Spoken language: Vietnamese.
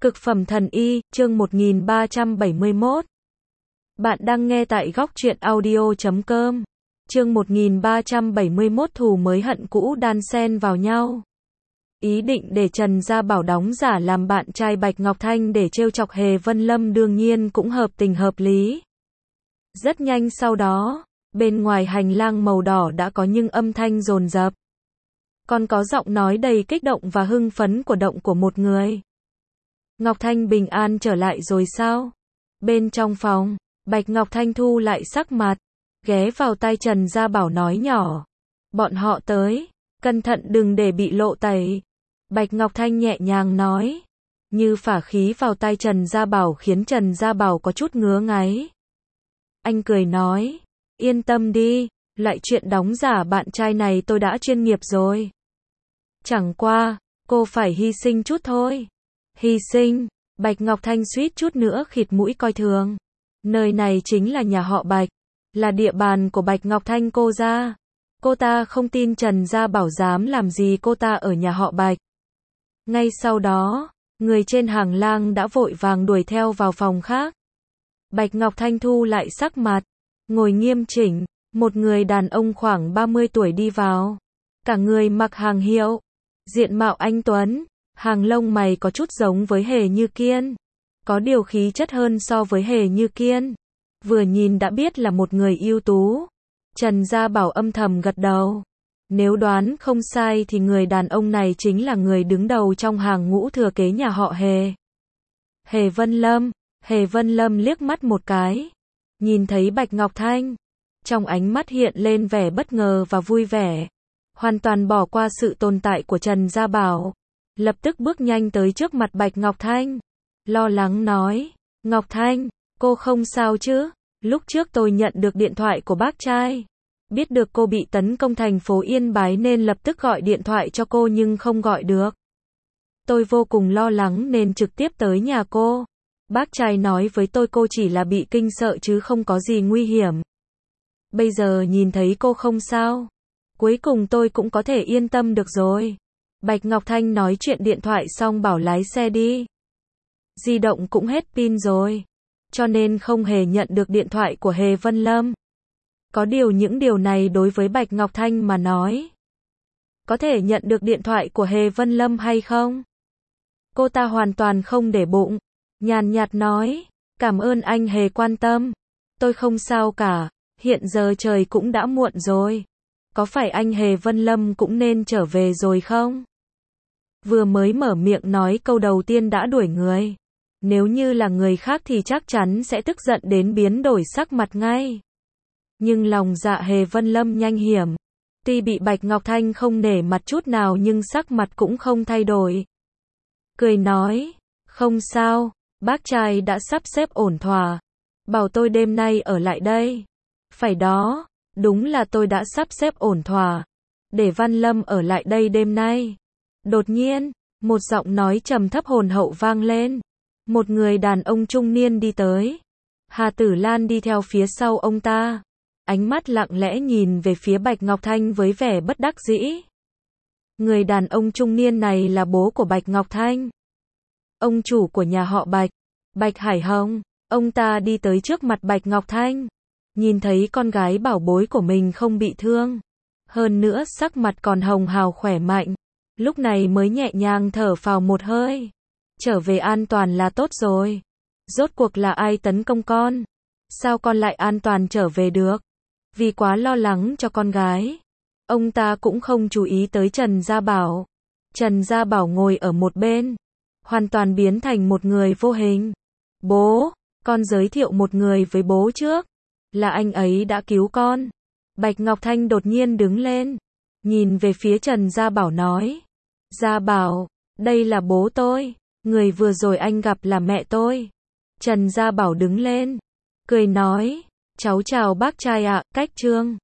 Cực phẩm thần y, chương 1371. Bạn đang nghe tại góc truyện audio.com. Chương 1371 thù mới hận cũ đan xen vào nhau. Ý định để Trần Gia Bảo đóng giả làm bạn trai Bạch Ngọc Thanh để trêu chọc Hề Vân Lâm đương nhiên cũng hợp tình hợp lý. Rất nhanh sau đó, bên ngoài hành lang màu đỏ đã có những âm thanh dồn dập. Còn có giọng nói đầy kích động và hưng phấn của một người. Ngọc Thanh bình an trở lại rồi sao? Bên trong phòng, Bạch Ngọc Thanh thu lại sắc mặt, ghé vào tai Trần Gia Bảo nói nhỏ. Bọn họ tới, cẩn thận đừng để bị lộ tẩy. Bạch Ngọc Thanh nhẹ nhàng nói, như phả khí vào tai Trần Gia Bảo khiến Trần Gia Bảo có chút ngứa ngáy. Anh cười nói, yên tâm đi, loại chuyện đóng giả bạn trai này tôi đã chuyên nghiệp rồi. Chẳng qua, cô phải hy sinh chút thôi. Hy sinh, Bạch Ngọc Thanh suýt chút nữa khịt mũi coi thường. Nơi này chính là nhà họ Bạch, là địa bàn của Bạch Ngọc Thanh cô ra. Cô ta không tin Trần Gia Bảo dám làm gì cô ta ở nhà họ Bạch. Ngay sau đó, người trên hàng lang đã vội vàng đuổi theo vào phòng khác. Bạch Ngọc Thanh thu lại sắc mặt, ngồi nghiêm chỉnh, một người đàn ông khoảng 30 tuổi đi vào. Cả người mặc hàng hiệu, diện mạo anh tuấn, hàng lông mày có chút giống với Hề Như Kiên, có điều khí chất hơn so với Hề Như Kiên. Vừa nhìn đã biết là một người ưu tú. Trần Gia Bảo âm thầm gật đầu. Nếu đoán không sai thì người đàn ông này chính là người đứng đầu trong hàng ngũ thừa kế nhà họ Hề. Hề Vân Lâm. Hề Vân Lâm liếc mắt một cái, nhìn thấy Bạch Ngọc Thanh, trong ánh mắt hiện lên vẻ bất ngờ và vui vẻ, hoàn toàn bỏ qua sự tồn tại của Trần Gia Bảo, lập tức bước nhanh tới trước mặt Bạch Ngọc Thanh, lo lắng nói, Ngọc Thanh, cô không sao chứ? Lúc trước tôi nhận được điện thoại của bác trai, biết được cô bị tấn công thành phố Yên Bái nên lập tức gọi điện thoại cho cô nhưng không gọi được. Tôi vô cùng lo lắng nên trực tiếp tới nhà cô. Bác trai nói với tôi cô chỉ là bị kinh sợ chứ không có gì nguy hiểm. Bây giờ nhìn thấy cô không sao, cuối cùng tôi cũng có thể yên tâm được rồi. Bạch Ngọc Thanh nói chuyện điện thoại xong bảo lái xe đi. Di động cũng hết pin rồi, cho nên không hề nhận được điện thoại của Hề Vân Lâm. Có điều những điều này đối với Bạch Ngọc Thanh mà nói, có thể nhận được điện thoại của Hề Vân Lâm hay không? Cô ta hoàn toàn không để bụng, nhàn nhạt nói, cảm ơn anh Hề quan tâm. Tôi không sao cả, hiện giờ trời cũng đã muộn rồi. Có phải anh Hề Vân Lâm cũng nên trở về rồi không? Vừa mới mở miệng nói câu đầu tiên đã đuổi người. Nếu như là người khác thì chắc chắn sẽ tức giận đến biến đổi sắc mặt ngay. Nhưng lòng dạ Hề Vân Lâm nhanh hiểm. Tuy bị Bạch Ngọc Thanh không nể mặt chút nào nhưng sắc mặt cũng không thay đổi. Cười nói, không sao, bác trai đã sắp xếp ổn thỏa. Bảo tôi đêm nay ở lại đây. Phải đó, đúng là tôi đã sắp xếp ổn thỏa. Để Văn Lâm ở lại đây đêm nay. Đột nhiên, một giọng nói trầm thấp hồn hậu vang lên. Một người đàn ông trung niên đi tới. Hà Tử Lan đi theo phía sau ông ta. Ánh mắt lặng lẽ nhìn về phía Bạch Ngọc Thanh với vẻ bất đắc dĩ. Người đàn ông trung niên này là bố của Bạch Ngọc Thanh. Ông chủ của nhà họ Bạch, Bạch Hải Hồng. Ông ta đi tới trước mặt Bạch Ngọc Thanh. Nhìn thấy con gái bảo bối của mình không bị thương. Hơn nữa sắc mặt còn hồng hào khỏe mạnh. Lúc này mới nhẹ nhàng thở phào một hơi. Trở về an toàn là tốt rồi. Rốt cuộc là ai tấn công con? Sao con lại an toàn trở về được? Vì quá lo lắng cho con gái, ông ta cũng không chú ý tới Trần Gia Bảo. Trần Gia Bảo ngồi ở một bên, hoàn toàn biến thành một người vô hình. Bố, con giới thiệu một người với bố trước. Là anh ấy đã cứu con. Bạch Ngọc Thanh đột nhiên đứng lên, nhìn về phía Trần Gia Bảo nói. Gia Bảo, đây là bố tôi. Người vừa rồi anh gặp là mẹ tôi. Trần Gia Bảo đứng lên, cười nói. Cháu chào bác trai ạ, cách Trương.